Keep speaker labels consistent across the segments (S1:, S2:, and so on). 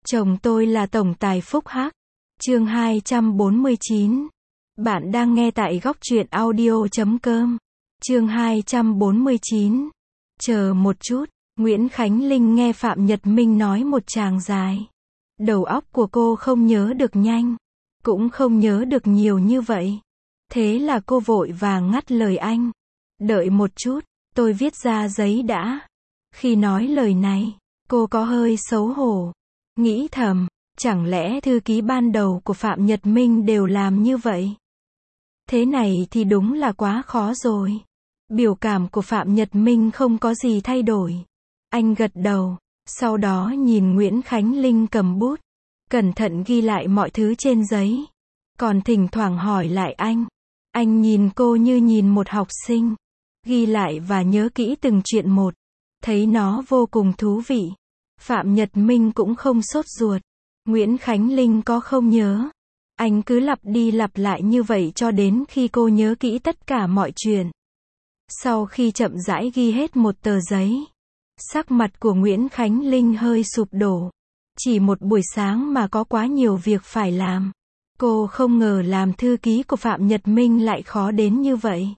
S1: Chồng tôi là tổng tài phúc hắc. Chương 249. Bạn đang nghe tại góc truyện audio.com. Chương 249. Chờ một chút, Nguyễn Khánh Linh nghe Phạm Nhật Minh nói một tràng dài. Đầu óc của cô không nhớ được nhanh, cũng không nhớ được nhiều như vậy. Thế là cô vội vàng ngắt lời anh. Đợi một chút, tôi viết ra giấy đã. Khi nói lời này, cô có hơi xấu hổ. Nghĩ thầm, chẳng lẽ thư ký ban đầu của Phạm Nhật Minh đều làm như vậy? Thế này thì đúng là quá khó rồi. Biểu cảm của Phạm Nhật Minh không có gì thay đổi. Anh gật đầu, sau đó nhìn Nguyễn Khánh Linh cầm bút, cẩn thận ghi lại mọi thứ trên giấy. Còn thỉnh thoảng hỏi lại anh. Anh nhìn cô như nhìn một học sinh. Ghi lại và nhớ kỹ từng chuyện một. Thấy nó vô cùng thú vị. Phạm Nhật Minh cũng không sốt ruột. Nguyễn Khánh Linh có không nhớ. Anh cứ lặp đi lặp lại như vậy cho đến khi cô nhớ kỹ tất cả mọi chuyện. Sau khi chậm rãi ghi hết một tờ giấy, sắc mặt của Nguyễn Khánh Linh hơi sụp đổ. Chỉ một buổi sáng mà có quá nhiều việc phải làm. Cô không ngờ làm thư ký của Phạm Nhật Minh lại khó đến như vậy.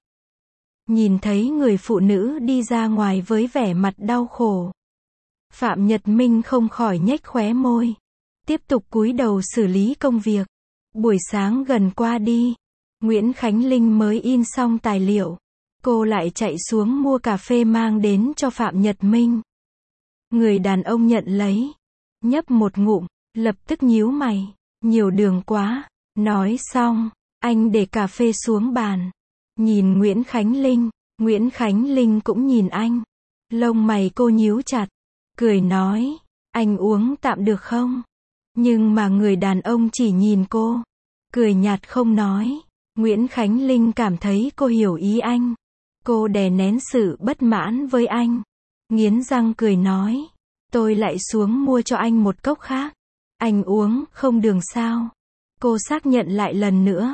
S1: Nhìn thấy người phụ nữ đi ra ngoài với vẻ mặt đau khổ, Phạm Nhật Minh không khỏi nhếch khóe môi. Tiếp tục cúi đầu xử lý công việc. Buổi sáng gần qua đi, Nguyễn Khánh Linh mới in xong tài liệu. Cô lại chạy xuống mua cà phê mang đến cho Phạm Nhật Minh. Người đàn ông nhận lấy, nhấp một ngụm, lập tức nhíu mày. Nhiều đường quá. Nói xong, anh để cà phê xuống bàn. Nhìn Nguyễn Khánh Linh, Nguyễn Khánh Linh cũng nhìn anh. Lông mày cô nhíu chặt, cười nói, anh uống tạm được không? Nhưng mà người đàn ông chỉ nhìn cô, cười nhạt không nói. Nguyễn Khánh Linh cảm thấy cô hiểu ý anh. Cô đè nén sự bất mãn với anh, nghiến răng cười nói, tôi lại xuống mua cho anh một cốc khác. Anh uống không đường sao? Cô xác nhận lại lần nữa.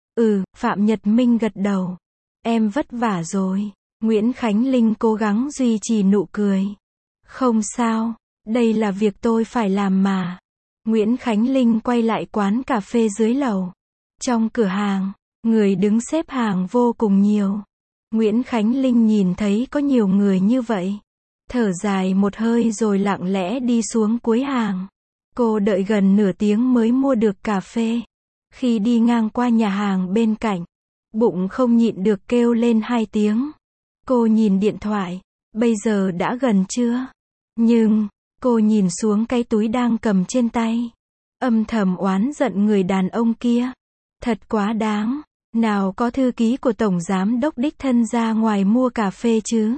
S1: Phạm Nhật Minh gật đầu. Em vất vả rồi. Nguyễn Khánh Linh cố gắng duy trì nụ cười. Không sao, đây là việc tôi phải làm mà. Nguyễn Khánh Linh quay lại quán cà phê dưới lầu. Trong cửa hàng, người đứng xếp hàng vô cùng nhiều. Nguyễn Khánh Linh nhìn thấy có nhiều người như vậy, thở dài một hơi rồi lặng lẽ đi xuống cuối hàng. Cô đợi gần nửa tiếng mới mua được cà phê. Khi đi ngang qua nhà hàng bên cạnh, bụng không nhịn được kêu lên 2 tiếng. Cô nhìn điện thoại, bây giờ đã gần trưa. Nhưng, cô nhìn xuống cái túi đang cầm trên tay, âm thầm oán giận người đàn ông kia. Thật quá đáng, nào có thư ký của tổng giám đốc đích thân ra ngoài mua cà phê chứ.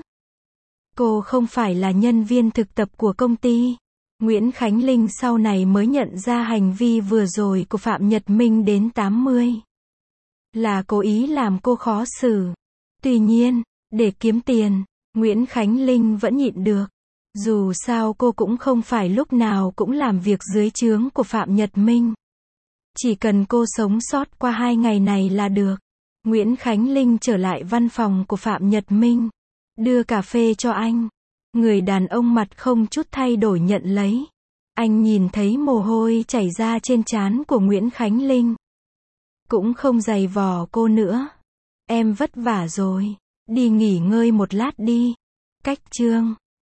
S1: Cô không phải là nhân viên thực tập của công ty. Nguyễn Khánh Linh sau này mới nhận ra hành vi vừa rồi của Phạm Nhật Minh đến 80. Là cố ý làm cô khó xử. Tuy nhiên, để kiếm tiền, Nguyễn Khánh Linh vẫn nhịn được. Dù sao cô cũng không phải lúc nào cũng làm việc dưới trướng của Phạm Nhật Minh. Chỉ cần cô sống sót qua 2 ngày này là được. Nguyễn Khánh Linh trở lại văn phòng của Phạm Nhật Minh, đưa cà phê cho anh. Người đàn ông mặt không chút thay đổi nhận lấy. Anh nhìn thấy mồ hôi chảy ra trên trán của Nguyễn Khánh Linh, cũng không giày vò cô nữa. Em vất vả rồi, đi nghỉ ngơi một lát đi. Cách chương